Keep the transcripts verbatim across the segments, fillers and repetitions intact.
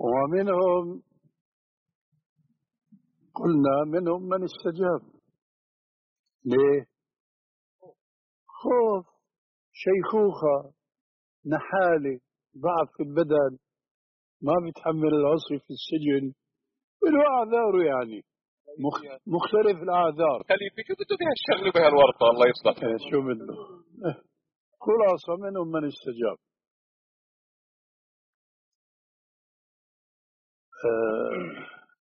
ومنهم قلنا منهم من استجاب. ليه؟ خوف، شيخوخة، نحالة، ضعف في البدن، ما بيتحمل العصر في السجن، له أعذاره يعني مختلف الأعذار. خليفة شو بده بهالشغل بهالورطة الله يصلح. إيه شو بده؟ إيه خلاصة منهم من استجاب. آه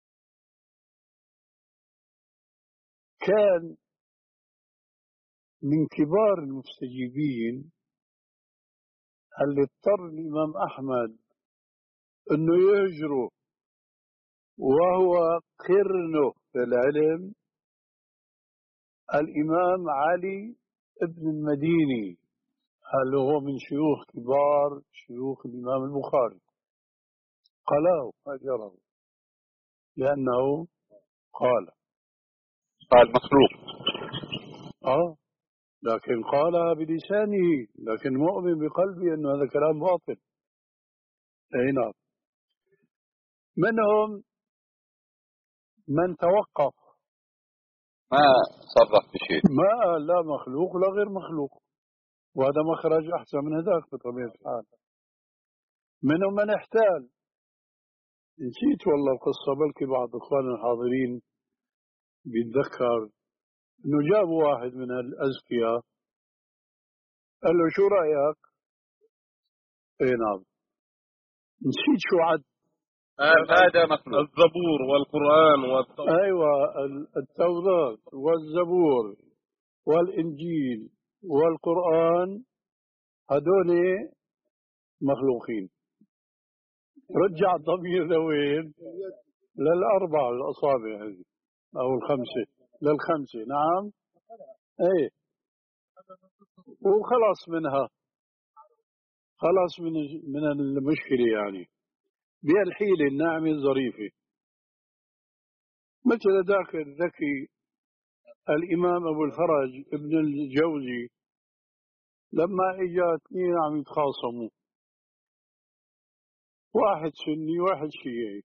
كان من كبار المستجيبين اللي اضطر الإمام أحمد أنه يهجره وهو قرنه في العلم، الإمام علي ابن المديني، اللي هو من شيوخ كبار شيوخ الإمام البخاري. قالوا هجره لأنه قال قال مخلوق. آه لكن قالها بلسانه، لكن مؤمن بقلبه أنه هذا كلام باطل. أي نعم. منهم من توقف، ما صرح بشيء، ما قال لا مخلوق ولا غير مخلوق، وهذا مخرج أحسن من هذاك بطبيعة الحال. منهم من احتال. نسيت والله القصة، بلكي بعض إخواننا الحاضرين بيتذكر إنه جابوا واحد من الأذكياء قال له شو رأيك؟ اي نعم نسيت شو عد. قال هذا مخلوق. الزبور والقرآن والتوراة. أيوة التوراة والزبور والإنجيل والقرآن هذول مخلوقين. رجع الضمير لوين؟ للأربع الأصابع هذه أو الخمسة، للخمسة. نعم ايه وخلاص منها، خلاص من من المشكلة يعني بهالحيلة الناعمة الظريفة. مثل ذاك الذكي الإمام أبو الفرج ابن الجوزي، لما إجا اثنين عم يتخاصموا، واحد سني واحد شيعي،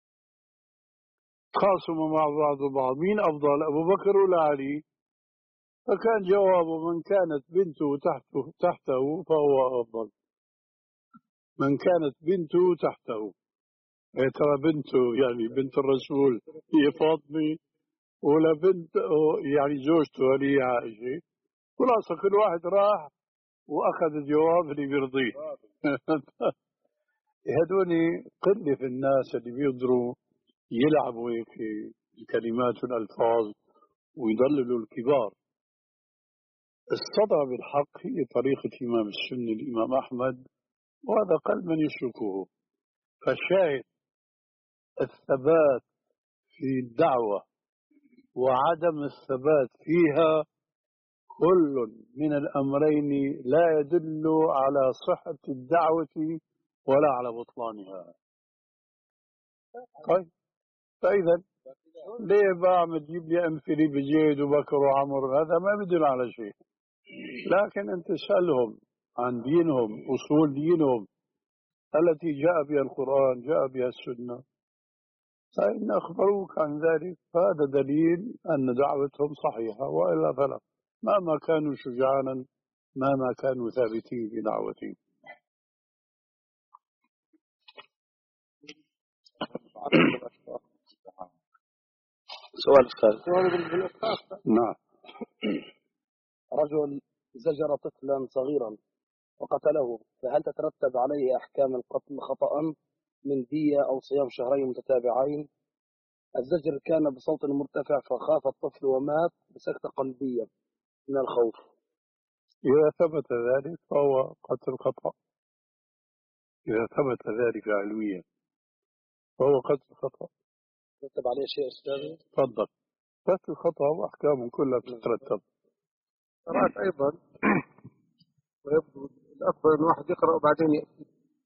تخاصموا مع بعض وبعض، مين أفضل أبو بكر ولا علي؟ فكان جوابه من كانت بنته تحته, تحته فهو أفضل، من كانت بنته تحته. إيه ترى بنته يعني بنت الرسول هي فاطمة، ولا بنت يعني زوجته هي عائشة. خلاص كل واحد راح وأخذ الجواب اللي بيرضيه. هذول قلة في الناس اللي بيقدروا يلعبوا في الكلمات والألفاظ ويضللوا الكبار. الصدى بالحق هي طريقة إمام السنة الإمام أحمد، وهذا قل من يسلكه. فالشاهد الثبات في الدعوة وعدم الثبات فيها كل من الأمرين لا يدل على صحة الدعوة ولا على بطلانها. طيب فإذا ليه بقى عم تجيب لي أمثلة بزيد وبكر وعمر؟ هذا ما بدل على شيء. لكن أنت اسألهم عن دينهم، أصول دينهم التي جاء بها القرآن جاء بها السنة، فإن أخبروك عن ذلك، فهذا دليل أن دعوتهم صحيحة، وإلا فلا، مهما كانوا شجعانا، مهما كانوا ثابتين في دعوتهم. سؤال أستاذ. نعم. رجل زجر طفلا صغيرا وقتله، فهل تترتب عليه أحكام القتل خطأ من دية أو صيام شهرين متتابعين؟ الزجر كان بصوت مرتفع فخاف الطفل ومات بسكتة قلبية من الخوف. إذا ثبت ذلك فهو قتل خطأ. إذا ثبت ذلك علميا فهو قتل خطأ. ترتب عليه شيء أستاذ؟ تفضل. قتل خطأ وأحكامه كلها تترتب. قرأت أيضا ويبدو الأفضل أن واحد يقرأ وبعدين يأتي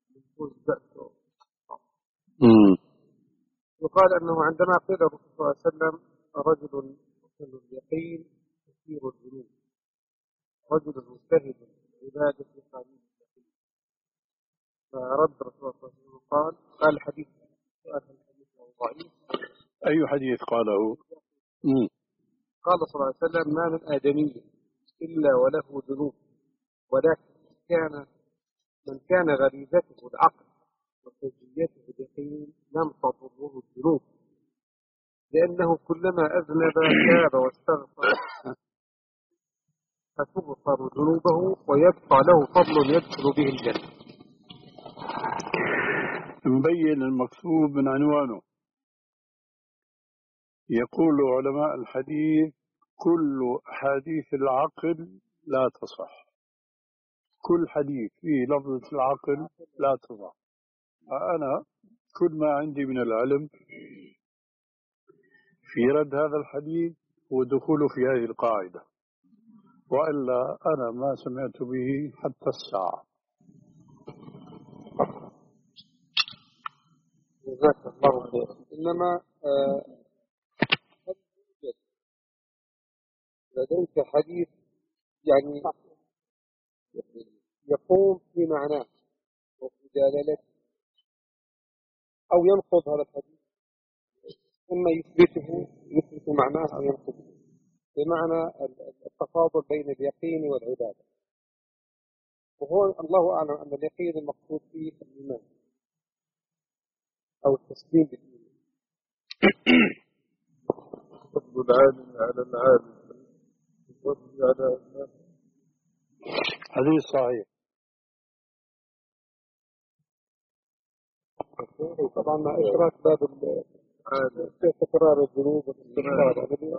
يقال أنه عندما قيل الرسول صلى الله عليه وسلم رجل مسلم اليقين كثير الذنوب، رجل مجتهد عبادة قليل اليقين، فرد الرسول صلى الله عليه وسلم قال قال الحديث سؤال الحديث ضعيف. أي حديث قاله؟ مم. قال صلى الله عليه وسلم: ما من آدمي إلا وله ذنوب، ولكن كان من كان غريزته العقل وسجيته اليقين لم تضره الذنوب، لأنه كلما أذنب تاب واستغفر فتغفر ذنوبه ويبقى له فضل يدخل به الجنة. مبين المقصود من عنوانه. يقول علماء الحديث: كل أحاديث العقل لا تصح، كل حديث فيه لفظة العقل لا تصح. أنا كل ما عندي من العلم في رد هذا الحديث ودخوله في هذه القاعدة، وإلا أنا ما سمعت به حتى الساعة. جزاك الله خيرا. إنما هل يوجد لديك حديث يعني يقوم في معناه وفي دلالته أو ينقض هذا الحديث، إما يثبته يثبت معناه أو ينقضه، بمعنى التفاضل بين اليقين والعبادة؟ وهو الله أعلم أن اليقين المقصود فيه الإيمان أو التسليم بالإيمان. فضل العالم على العالم والفضل على الناس. حديث صحيح. طبعا مع إشراك باب تكرار الذنوب والاستغفار.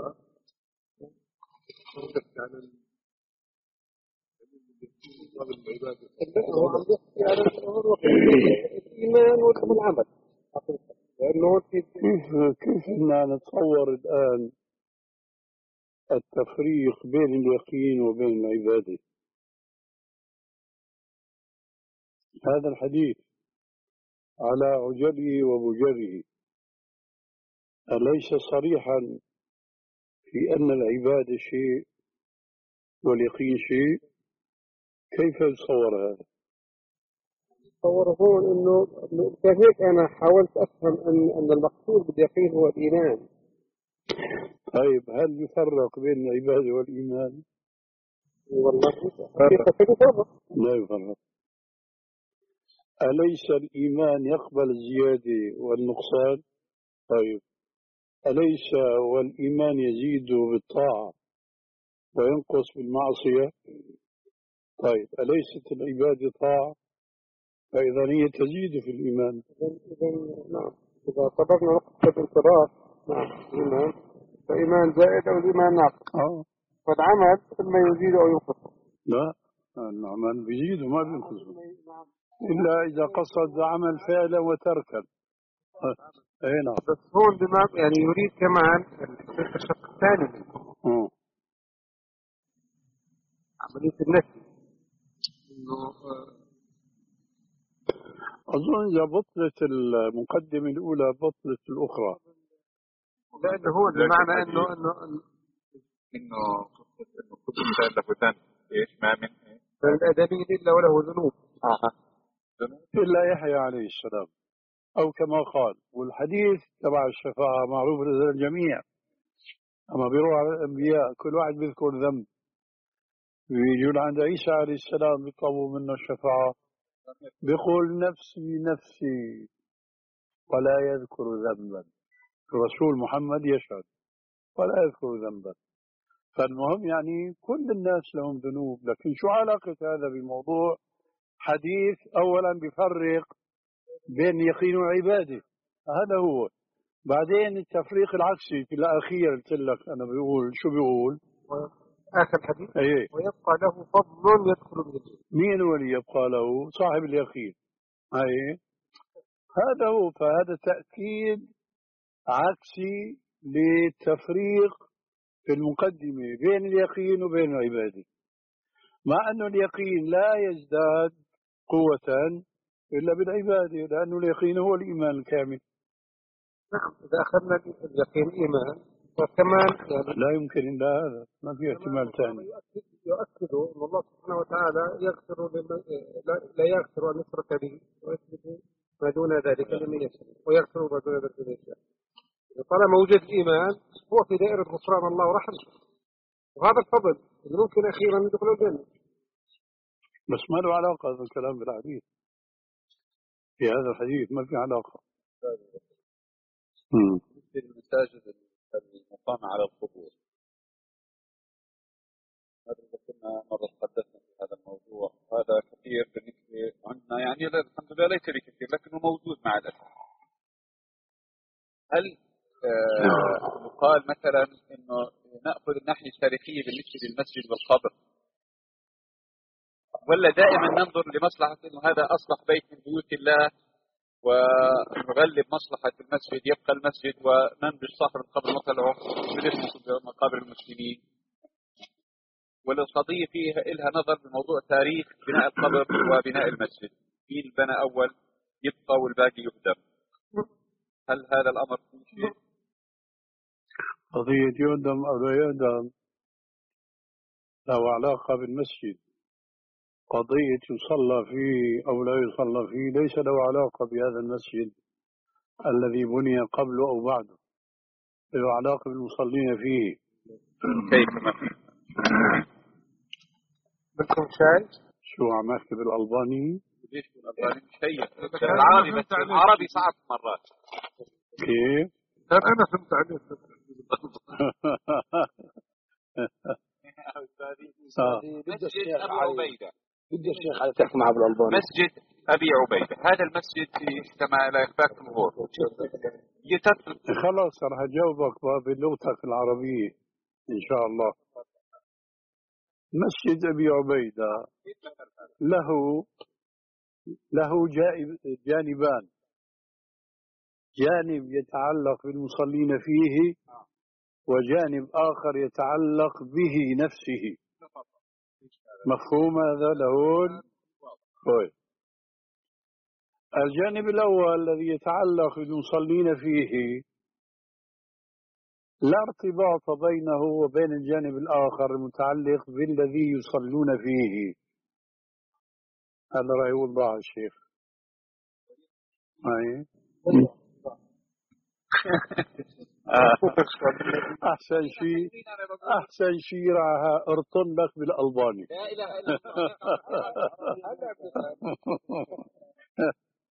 هو عم يحكي على الإيمان والعمل حقيقة، لأنه كيف كيف بدنا نتصور الآن التفريق بين اليقين وبين العبادة؟ هذا الحديث على عجله وبجره أليس صريحا في أن العبادة شيء واليقين شيء؟ كيف يتصور هذا؟ تصور هون إنه كيف أنا حاولت أفهم أن أن المقصود باليقين هو الإيمان. طيب هل يفرق بين العبادة والإيمان؟ والله يفرق. لا يفرق. أليس الإيمان يقبل الزيادة والنقصان؟ طيب أليس والإيمان يزيد بالطاعة وينقص بالمعصية؟ طيب أليست العبادة طاعة؟ فإذا هي تزيد في الإيمان. إذا نعم، إذا طبقنا نقطة الانصراف نعم الإيمان فإيمان زائد أو الإيمان ناقص. آه. فالعمل إما يزيد أو ينقص. لا، العمل بيزيد وما بينقص إلا إذا قصد عمل فعلا وتركا. أي نعم. بس هون بما يعني يريد كمان الشق الثاني منه عملية النفي، إنه أظن إذا بطلت المقدمة الأولى بطلت الأخرى. لأنه هو بمعنى إنه إنه إنه إنه كل إنسان له ذنب، إيش ما من الآدمي إلا وله ذنوب. آه. إلا يحيى عليه السلام، أو كما قال. والحديث تبع الشفاعة معروف لدى الجميع، أما بيروح على الأنبياء كل واحد بيذكر ذنب، بيجون عند عيسى عليه السلام بيطلبوا منه الشفاعة، بيقول نفسي نفسي ولا يذكر ذنبا. الرسول محمد يشهد ولا يذكر ذنبا. فالمهم يعني كل الناس لهم ذنوب، لكن شو علاقة هذا بموضوع حديث أولا بيفرق بين يقين وعبادة؟ هذا هو. بعدين التفريق العكسي في الأخير قلت لك أنا بيقول شو بيقول آخر حديث أيه؟ ويبقى له فضل يدخل به الجنة. مين هو اللي يبقى له؟ صاحب اليقين. أيه؟ هذا هو. فهذا تأكيد عكسي للتفريق في المقدمة بين اليقين وبين العبادة، مع أن اليقين لا يزداد قوة إلا بالعبادة، لأن اليقين هو الإيمان الكامل. نعم، إذا أخذنا اليقين إيمان وكمان يعني لا يمكن إلا هذا، ما في احتمال ثاني. يؤكد أن الله سبحانه وتعالى يغفر لمن لا يغفر أن يشرك به ويثبت ما دون ذلك لمن يشاء ويغفر ما دون ذلك لمن يشاء. طالما وجد إيمان هو في دائرة غفران الله ورحمته، وهذا الفضل اللي ممكن أخيرا يدخل الجنة. بس ما له علاقة هذا الكلام بالحديث، في هذا الحديث ما في علاقة. في المساجد المقامة على القبور، هذا كنا مرة تحدثنا في هذا الموضوع، هذا كثير بالنسبة عندنا، يعني الحمد لله ليس بكثير لكنه موجود مع الأسف. هل آه يقال مثلا إنه نأخذ الناحية التاريخية بالنسبة للمسجد والقبر، ولا دائما ننظر لمصلحة إنه هذا أصبح بيت من بيوت الله ونغلب مصلحة المسجد، يبقى المسجد وننبش صاحب القبر نطلعه ونسمع مقابر المسلمين؟ ولا القضية فيها إلها نظر بموضوع تاريخ بناء القبر وبناء المسجد، مين بنى أول يبقى والباقي يهدم؟ هل هذا الأمر فيه شيء؟ قضية يهدم أو لا يهدم له علاقة بالمسجد، قضية يصلى فيه أو لا يصلى فيه ليس له علاقة بهذا المسجد الذي بني قبله أو بعده، له علاقة بالمصلين فيه. كيف ما في؟ بدكم شاي؟ شو عم أحكي بالألباني؟ ليش بالألباني مش هي؟ العربي بس العربي صعب مرات. كيف؟ أنا فهمت عليك. مسجد أبي عبيدة، بدي الشيخ على تحكي معه بالألباني. مسجد أبي عبيدة، هذا المسجد كما لا يخفاك جمهور يتطلب. خلاص راح أجاوبك بلغتك العربية إن شاء الله. مسجد أبي عبيدة له له جانبان، جانب يتعلق بالمصلين فيه وجانب آخر يتعلق به نفسه. مفهوم هذا لهون؟ طيب، الجانب الأول الذي يتعلق بالمصلين فيه لا ارتباط بينه وبين الجانب الآخر المتعلق بالذي يصلون فيه. هذا رأي وضع الشيخ. أي أحسن شيء أحسن شيء راح أرطن لك بالألباني. لا إله إلا الله.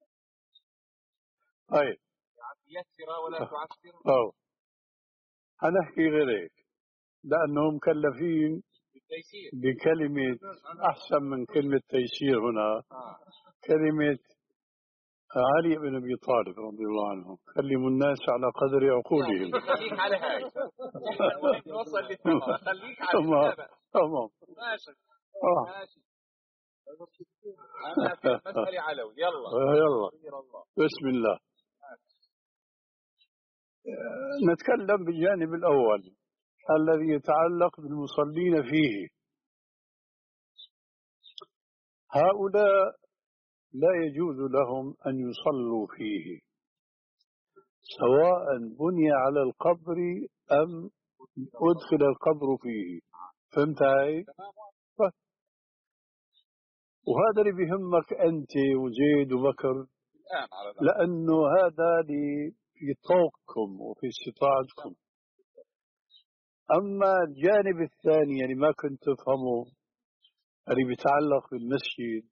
طيب يسر ولا تعسر. أو هنحكي غير هيك لأنهم مكلفين بكلمة أحسن من كلمة تيسير هنا، كلمة علي بن أبي طالب رضي الله عنه، كلموا الناس على قدر عقولهم. خليك على هاي نوصل للتمام، خليك على تمام تمام ماشي آه. ماشي. أنا في مسألة علوي. يلا يلا بسم الله. نتكلم بالجانب الأول الذي يتعلق بالمصلين فيه. هؤلاء لا يجوز لهم أن يصلوا فيه سواء بني على القبر أم أدخل القبر فيه. فهمت هاي؟ وهذا اللي بيهمك أنت وزيد وبكر، لأنه هذا اللي في طوقكم وفي استطاعتكم. أما الجانب الثاني يعني ما كنت تفهمه اللي بيتعلق بالمسجد،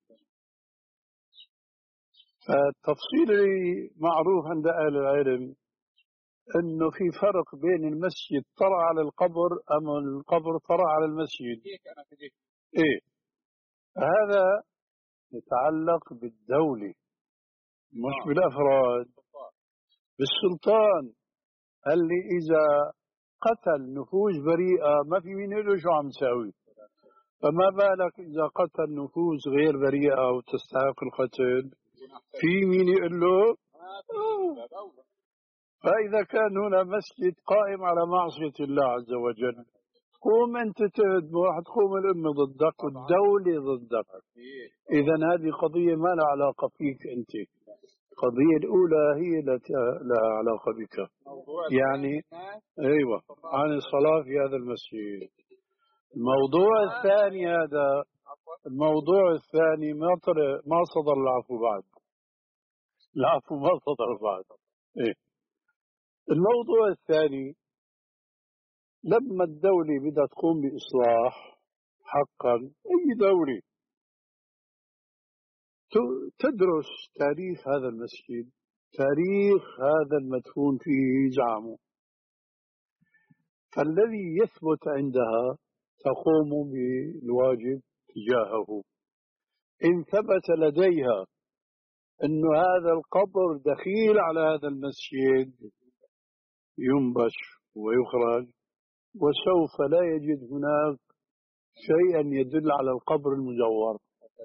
فالتفصيل اللي معروف عند أهل العلم أنه في فرق بين المسجد طرع على القبر أم القبر طرع على المسجد. إيه هذا يتعلق بالدولة مش بالأفراد، بالسلطان اللي إذا قتل نفوس بريئة ما في مين يقول له شو عم تساوي، فما بالك إذا قتل نفوس غير بريئة وتستحق القتل في مين يقول له. فإذا كان هنا مسجد قائم على معصية الله عز وجل، قوم أنت تهدم واحد، قوم الأمة ضدك والدولة ضدك. إذا هذه قضية ما لها علاقة فيك أنت، القضية الأولى هي لها علاقة بك. يعني أيوة عن الصلاة في هذا المسجد. الموضوع الثاني هذا الموضوع الثاني ما طلع ما صدر العفو بعد. العفو ما صدر بعد. إيه. الموضوع الثاني، لما الدولة بدها تقوم بإصلاح حقا، أي دولة تدرس تاريخ هذا المسجد، تاريخ هذا المدفون فيه زعمه، فالذي يثبت عندها تقوم بالواجب تجاهه. إن ثبت لديها أن هذا القبر دخيل على هذا المسجد ينبش ويخرج، وسوف لا يجد هناك شيئا يدل على القبر المزور.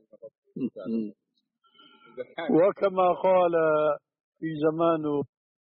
وكما قال في زمانه: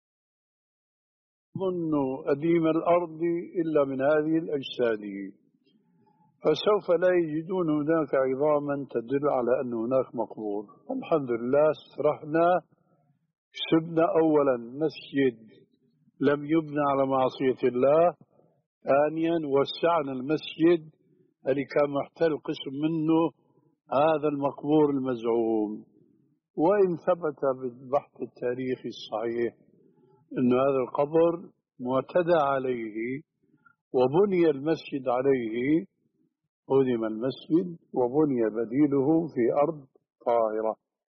ظن أديم الأرض إلا من هذه الأجساد، فسوف لا يجدون هناك عظاما تدل على أن هناك مقبور. الحمد لله استرحنا، كسبنا أولا مسجد لم يبنى على معصية الله، ثانيا وسعنا المسجد اللي كان محتل قسم منه هذا المقبور المزعوم. وإن ثبت بالبحث التاريخي الصحيح أن هذا القبر معتدى عليه وبني المسجد عليه، هدم المسجد وبني بديله في أرض طاهرة.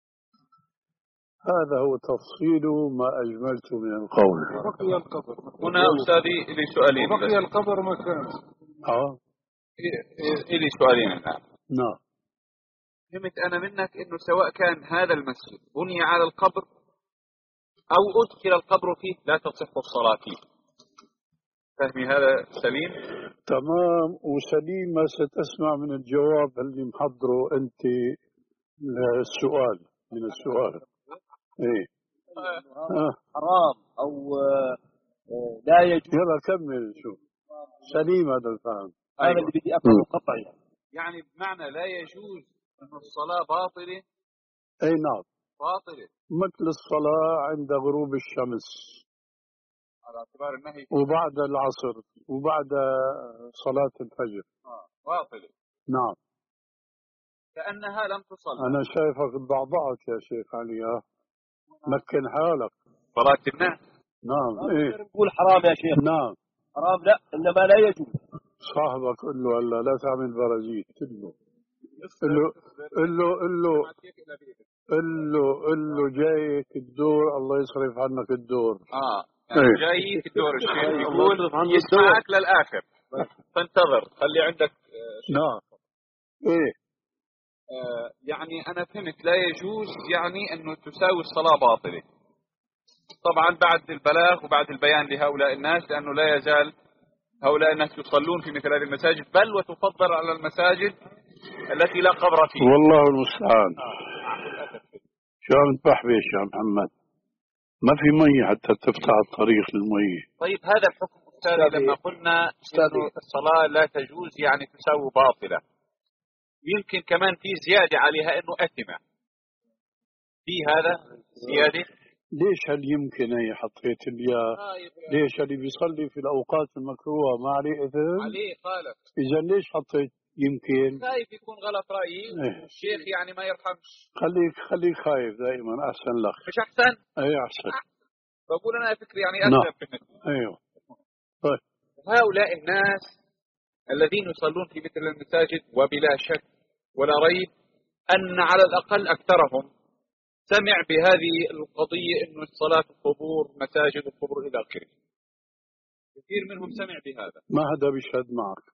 هذا هو تفصيل ما أجملت من القول. بقي القبر هنا أستاذي لي سؤالين. بقي القبر مكانه. آه إلي سؤالين الآن. نعم. فهمت أنا منك إنه سواء كان هذا المسجد بني على القبر أو أدخل القبر فيه لا تصح الصلاة فيه. فهمي هذا سليم؟ تمام وسليم. ما ستسمع من الجواب اللي محضره أنت للسؤال من السؤال. إيه آه. حرام أو لا يجوز. يلا كمل. شوف سليم هذا الفهم. هذا اللي بدي أفهمه قطعي. يعني بمعنى لا يجوز أن الصلاة باطلة. أي نعم باطلة مثل الصلاة عند غروب الشمس على اعتبار النهي وبعد العصر وبعد صلاة الفجر. آه. باطلة. نعم كأنها لم تصل. أنا شايفك ضعضعت يا شيخ علي. مكن حالك. صلاة الناس. نعم. إيه نقول حرام يا شيخ. نعم حرام لا، إنما لا يجوز. صاحبك قل له هلا لا تعمل برازيل. قل له قل له قل له قل له قل له قل له جايك الدور، الله يصرف عنك الدور. اه يعني جايك الدور. الشيخ يقول يسمعك للآخر فانتظر خلي عندك. نعم. ايه آه يعني أنا فهمت لا يجوز يعني أنه تساوي الصلاة باطلة. طبعا بعد البلاغ وبعد البيان لهؤلاء الناس، لأنه لا يزال هؤلاء الناس يصلون في مثل هذه المساجد، بل وتفضل على المساجد التي لا قبر فيها. والله المستعان. شو عم تبحبش يا محمد؟ ما في مية حتى تفتح الطريق للمية. طيب هذا الحكم أستاذي لما قلنا إنه الصلاة لا تجوز يعني تساوي باطلة، يمكن كمان في زيادة عليها إنه أثمة. في هذا زيادة. ليش هل يمكن هي حطيت الياء؟ ليش اللي بيصلي في الأوقات المكروهة ما عليه إثم؟ عليه خالف. إذا ليش حطيت يمكن؟ خايف يكون غلط رأيي. إيه. الشيخ يعني ما يرحمش. خليك خليك خايف دائما أحسن لك. مش أحسن؟ أي أحسن. بقول أنا فكري يعني أكثر في المثل. أيوه. طيب. هؤلاء الناس الذين يصلون في مثل المساجد وبلا شك ولا ريب أن على الأقل أكثرهم سمع بهذه القضية إنه الصلاة القبور مساجد القبور إلى آخره. كثير منهم سمع بهذا. ما حدا بيشهد معك.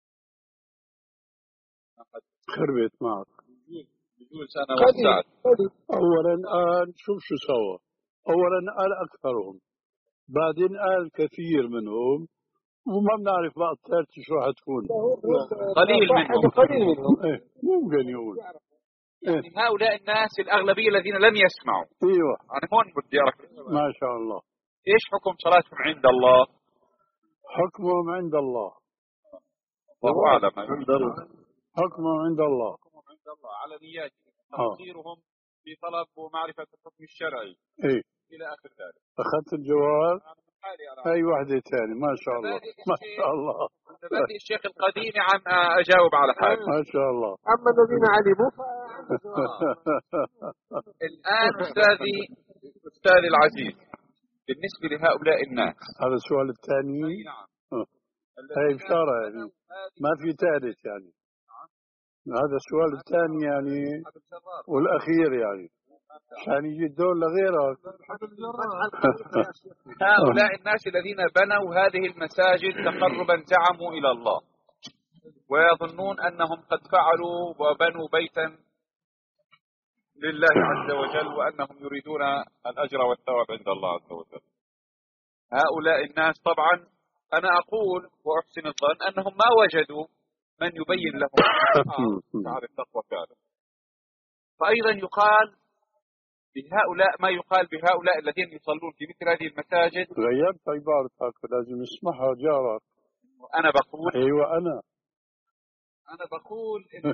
خربت معك. بجوز أنا وسعت. أولا قال شوف شو سوى. أولا قال أكثرهم، بعدين قال كثير منهم، وما بنعرف بقى الثالث شو راح تكون. قليل منهم. قليل منهم. إيه ممكن يقول. يعني هؤلاء الناس الأغلبية الذين لم يسمعوا. ايوه أنا هون بدي أركز. ما شاء الله. إيش حكم صلاتهم عند الله؟ حكمهم عند الله. الله أعلم. حكمهم عند الله. حكمهم عند الله على نياتهم. آه. تقصيرهم في طلب ومعرفة الحكم الشرعي. إيه. إلى آخر ذلك. أخذت الجواب. أي واحدة ثانية. ما شاء الله. ما شاء الله. بدي الشيخ القديم عم أجاوب على حاجة. ما شاء الله. أما الذين علموا الآن أستاذي أستاذ العزيز، بالنسبة لهؤلاء الناس، هذا السؤال الثاني. نعم، هاي إشارة يعني ما في ثالث يعني. هذا السؤال الثاني يعني والأخير يعني عشان يجي الدور لغيرك. هؤلاء الناس الذين بنوا هذه المساجد تقربا زعموا إلى الله، ويظنون أنهم قد فعلوا وبنوا بيتا لله عز وجل، وأنهم يريدون الأجر والثواب عند الله عز وجل. هؤلاء الناس طبعا أنا أقول وأحسن الظن أنهم ما وجدوا من يبين لهم شعار التقوى فعلا. فأيضا يقال بهؤلاء ما يقال بهؤلاء الذين يصلون في مثل هذه المساجد. غيرت عبارتك لازم يسمعها جارك. أنا بقول أيوة أنا أنا بقول إن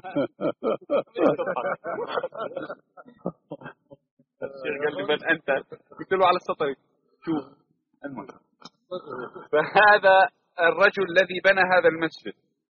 الشيخ قال لي من أنت؟ قلت له على السطر. شوف المهم، فهذا الرجل الذي بنى هذا المسجد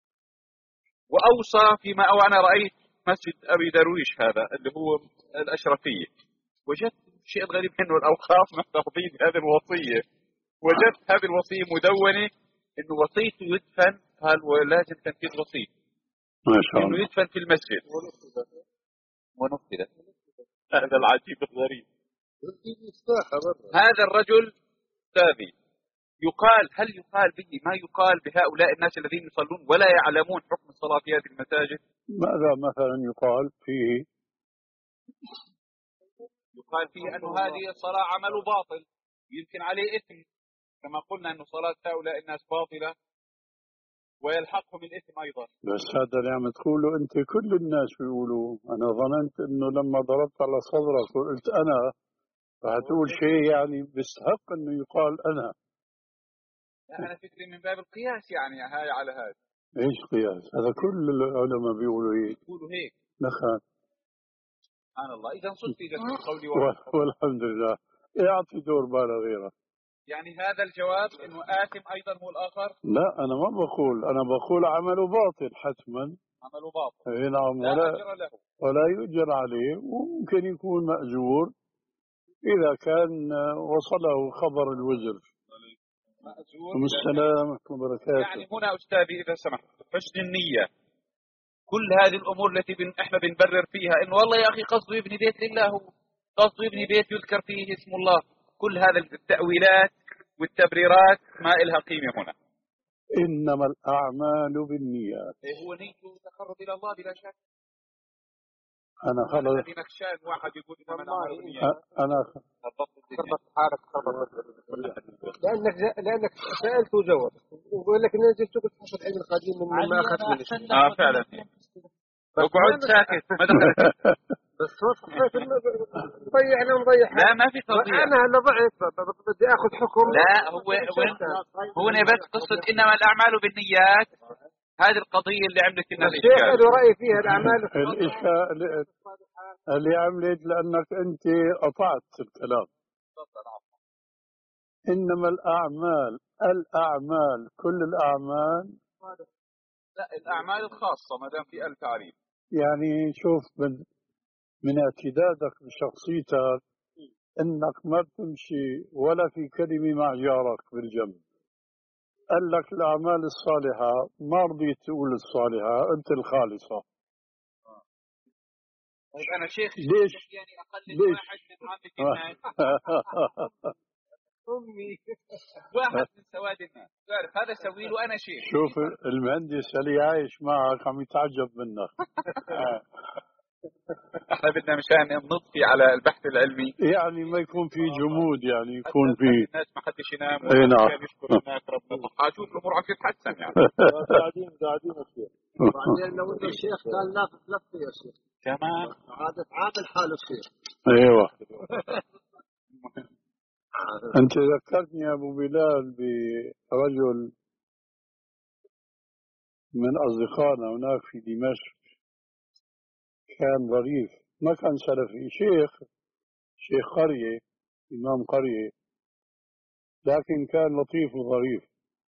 وأوصى فيما أو أنا رأيت مسجد أبي درويش هذا اللي هو الأشرفية، وجدت شيء غريب إنه الأوقاف محتفظين بهذه الوصية. وجدت هذه الوصية مدونة إنه وصيته يدفن، قال ولازم تنفيذ وصيته ما شاء الله إنه يدفن في المسجد ونفذت. هذا العجيب الغريب. هذا الرجل ثاني يقال، هل يقال به ما يقال بهؤلاء الناس الذين يصلون ولا يعلمون حكم الصلاة في هذه المساجد؟ ماذا مثلا يقال فيه؟ يقال فيه أنه هذه الصلاة عمل باطل يمكن عليه إثم، كما قلنا أن صلاة هؤلاء الناس باطلة ويلحقهم الإثم أيضا. بس هذا اللي عم تقوله أنت كل الناس بيقولوا. أنا ظننت أنه لما ضربت على صدرك وقلت أنا فهتقول شيء يعني بيستحق أنه يقال أنا. لا أنا فكري من باب القياس يعني هاي على هذا. إيش قياس؟ هذا كل العلماء بيقولوا هيك. بيقولوا هيك. نخان. سبحان الله. إذا صدت إذا قولي والحمد لله. يعطي دور بالا غيره. يعني هذا الجواب إنه آثم أيضا هو الآخر؟ لا أنا ما بقول، أنا بقول عمله باطل حتما. عمله باطل. إيه نعم. لا ولا أجر له. ولا يؤجر عليه، وممكن يكون مأجور إذا كان وصله خبر الوزر. مأجور. السلام ورحمة الله وبركاته. يعني هنا أستاذي إذا سمحت، حسن النية، كل هذه الأمور التي بن إحنا بنبرر فيها إنه والله يا أخي قصده يبني بيت لله، هو قصده يبني بيت يذكر فيه اسم الله، كل هذا التأويلات والتبريرات ما إلها قيمة هنا. إنما الأعمال بالنيات. إيه هو نيته تقرب إلى الله بلا شك. أنا خلص. الذي نخشاه واحد يقول إنما الأعمال بالنيات. أنا خربت حالك خربت لأنك لأنك سألت وجاوب ويقول لك إن جبت لك حصل علم القديم من ما أخذت من الشيء. آه فعلا. وقعد ساكت ما دخلت. بس ضيعنا ونضيع. لا ما في تضييع. أنا هلا ضعت بدي أخذ حكم. لا هو هو بس قصة إنما الأعمال بالنيات، هذه القضية اللي عملت الناس الشيخ له رأي فيها الأعمال. الإشكال اللي عملت لأنك أنت قطعت الكلام. إنما الأعمال الأعمال كل الأعمال. لا الأعمال الخاصة ما دام في التعريف. يعني شوف من من اعتدادك بشخصيتك إنك ما بتمشي ولا في كلمة مع جارك بالجنب. قال لك الأعمال الصالحة ما رضيت تقول الصالحة، أنت الخالصة. طيب أنا شيخ ليش؟ يعني أقل واحد من عامة الناس. أمي واحد من سواد الناس. تعرف هذا سوي له أنا شيخ. شوف المهندس اللي عايش معك عم يتعجب منك. احنا بدنا مشان نضفي على البحث العلمي يعني ما يكون في جمود، يعني يكون في الناس ما حدش ينام اي نعم يشكر الناس ربنا شوف الامور عم تتحسن يعني. قاعدين قاعدين كثير. بعدين لو انه الشيخ قال لا تتلفي يا شيخ تمام عاد عامل حاله الشيخ. ايوه. انت ذكرتني يا ابو بلال برجل من اصدقائنا هناك في دمشق، كان ظريف، ما كان سلفي، شيخ شيخ قرية، إمام قرية، لكن كان لطيف وظريف.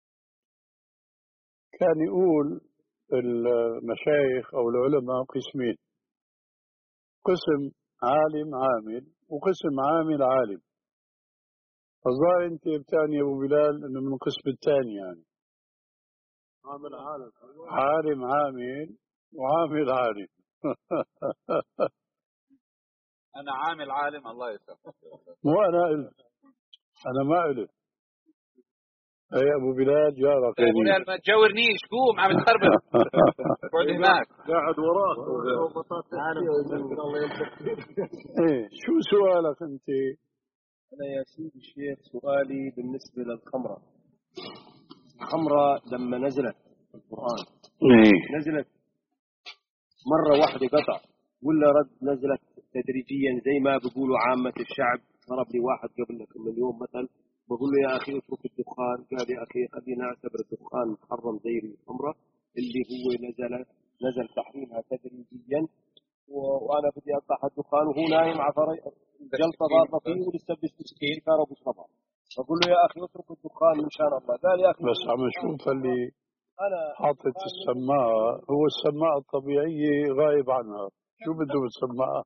كان يقول المشايخ أو العلماء قسمين: قسم عالم عامل وقسم عامل عالم. الظاهر أنت بتعني يا أبو بلال إنه من القسم الثاني يعني. عامل عالم عالم عامل وعامل عالم. أنا عامل عالم الله يسلمك. مو أنا قلت، أنا ما قلت. يا أبو بلال جارك يا أبو بلال ما تجاورنيش، قوم عم تخربط. اقعد هناك قاعد وراك. ايه شو سؤالك أنت؟ أنا يا سيدي الشيخ سؤالي بالنسبة للخمرة. الخمرة لما نزلت القرآن إيه؟ نزلت مرة واحدة قطع ولا رد نزلت تدريجيا زي ما بيقولوا عامة الشعب؟ ضرب لي واحد قبل كم يوم مثلا بقول له يا أخي اترك الدخان، قال يا أخي خلينا نعتبر الدخان محرم زي الخمرة اللي هو نزل نزل تحريمها تدريجيا، وأنا بدي أقطع الدخان وهو نايم عفر جلطة ضاربة فيه ولسه بيستسكين كان بيشربها. بقول له يا أخي اترك الدخان من شان الله، قال يا أخي بس عم اشوف اللي حاطط السماعة هو السماعة الطبيعية غايب عنها، شو بده بالسماعة؟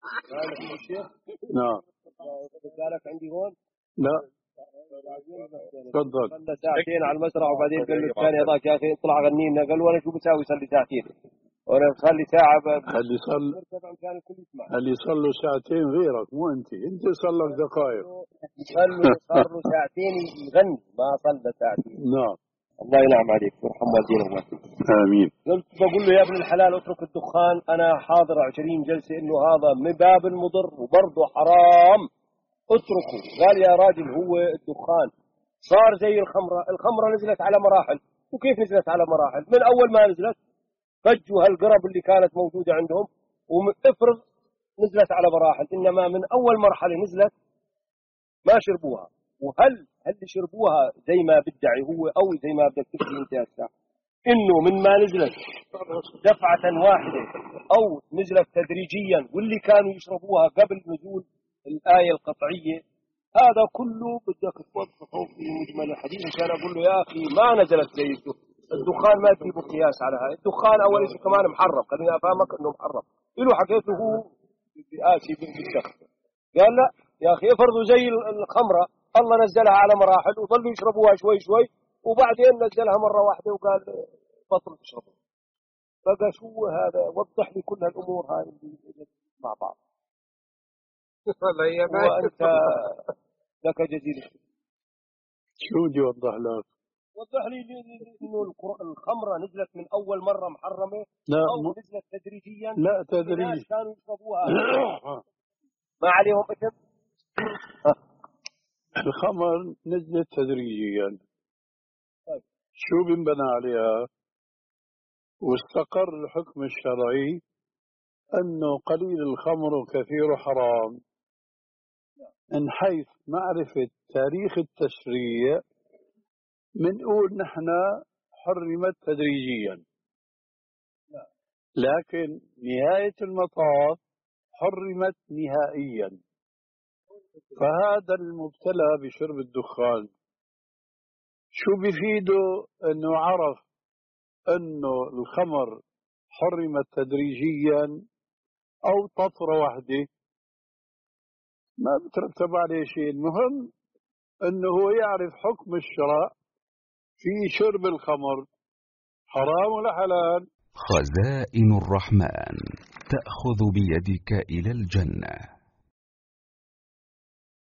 نعم. قالك عندي هون؟ لا تفضل. صلى ساعتين على المسرح وبعدين قال له الثاني هذاك يا اخي اطلع غني لنا، قال له انا شو بساوي صار لي ساعتين وانا صار لي ساعه اللي صار اللي صار له ساعتين غيرك مو انت، انت صار لك دقائق. صار له صار له ساعتين يغني ما صلى ساعتين. نعم الله ينعم عليك ويرحم والدينا. امين. قلت بقول له يا ابن الحلال اترك الدخان، انا حاضر عشرين جلسه انه هذا من باب المضر وبرضه حرام اتركه. قال يا راجل هو الدخان صار زي الخمرة، الخمرة نزلت على مراحل. وكيف نزلت على مراحل؟ من أول ما نزلت فجوا هالقرب اللي كانت موجودة عندهم وافرض نزلت على مراحل، إنما من أول مرحلة نزلت ما شربوها. وهل هل شربوها زي ما بدعي هو أو زي ما بدك تحكي أنت هسه إنه من ما نزلت دفعة واحدة أو نزلت تدريجيا واللي كانوا يشربوها قبل نزول الآية القطعية؟ هذا كله بدك توظفه في مجمل الحديث عشان اقول له يا اخي ما نزلت زي الدخان، ما تجيبوا قياس على هذا الدخان. اول شيء كمان محرم، خليني افهمك انه محرم له. حكيته هو بآسي بالشخص قال لا يا اخي افرضوا زي الخمره الله نزلها على مراحل وظلوا يشربوها شوي شوي وبعدين نزلها مره واحده وقال بطل تشربوا. بقى شو هذا؟ وضح لي كل هالامور هاي اللي مع بعض. وانت لك جزيل الشكر. شو بدي اوضح لك؟ وضح لي انه الخمره نزلت من اول مره محرمه لا او م... نزلت تدريجيا؟ لا تدريج كانوا يشربوها ما عليهم اثم. الخمر نزلت تدريجيا. طيب. شو بنبنى عليها؟ واستقر الحكم الشرعي انه قليل الخمر وكثير حرام من حيث معرفة تاريخ التشريع. منقول نحن حرمت تدريجيا، لكن نهاية المطاف حرمت نهائيا. فهذا المبتلى بشرب الدخان شو بفيده انه عرف انه الخمر حرمت تدريجيا او طفرة واحدة؟ ما بترتب عليه شيء. المهم انه هو يعرف حكم الشرع في شرب الخمر حرام ولا حلال. خزائن الرحمن تأخذ بيدك إلى الجنة.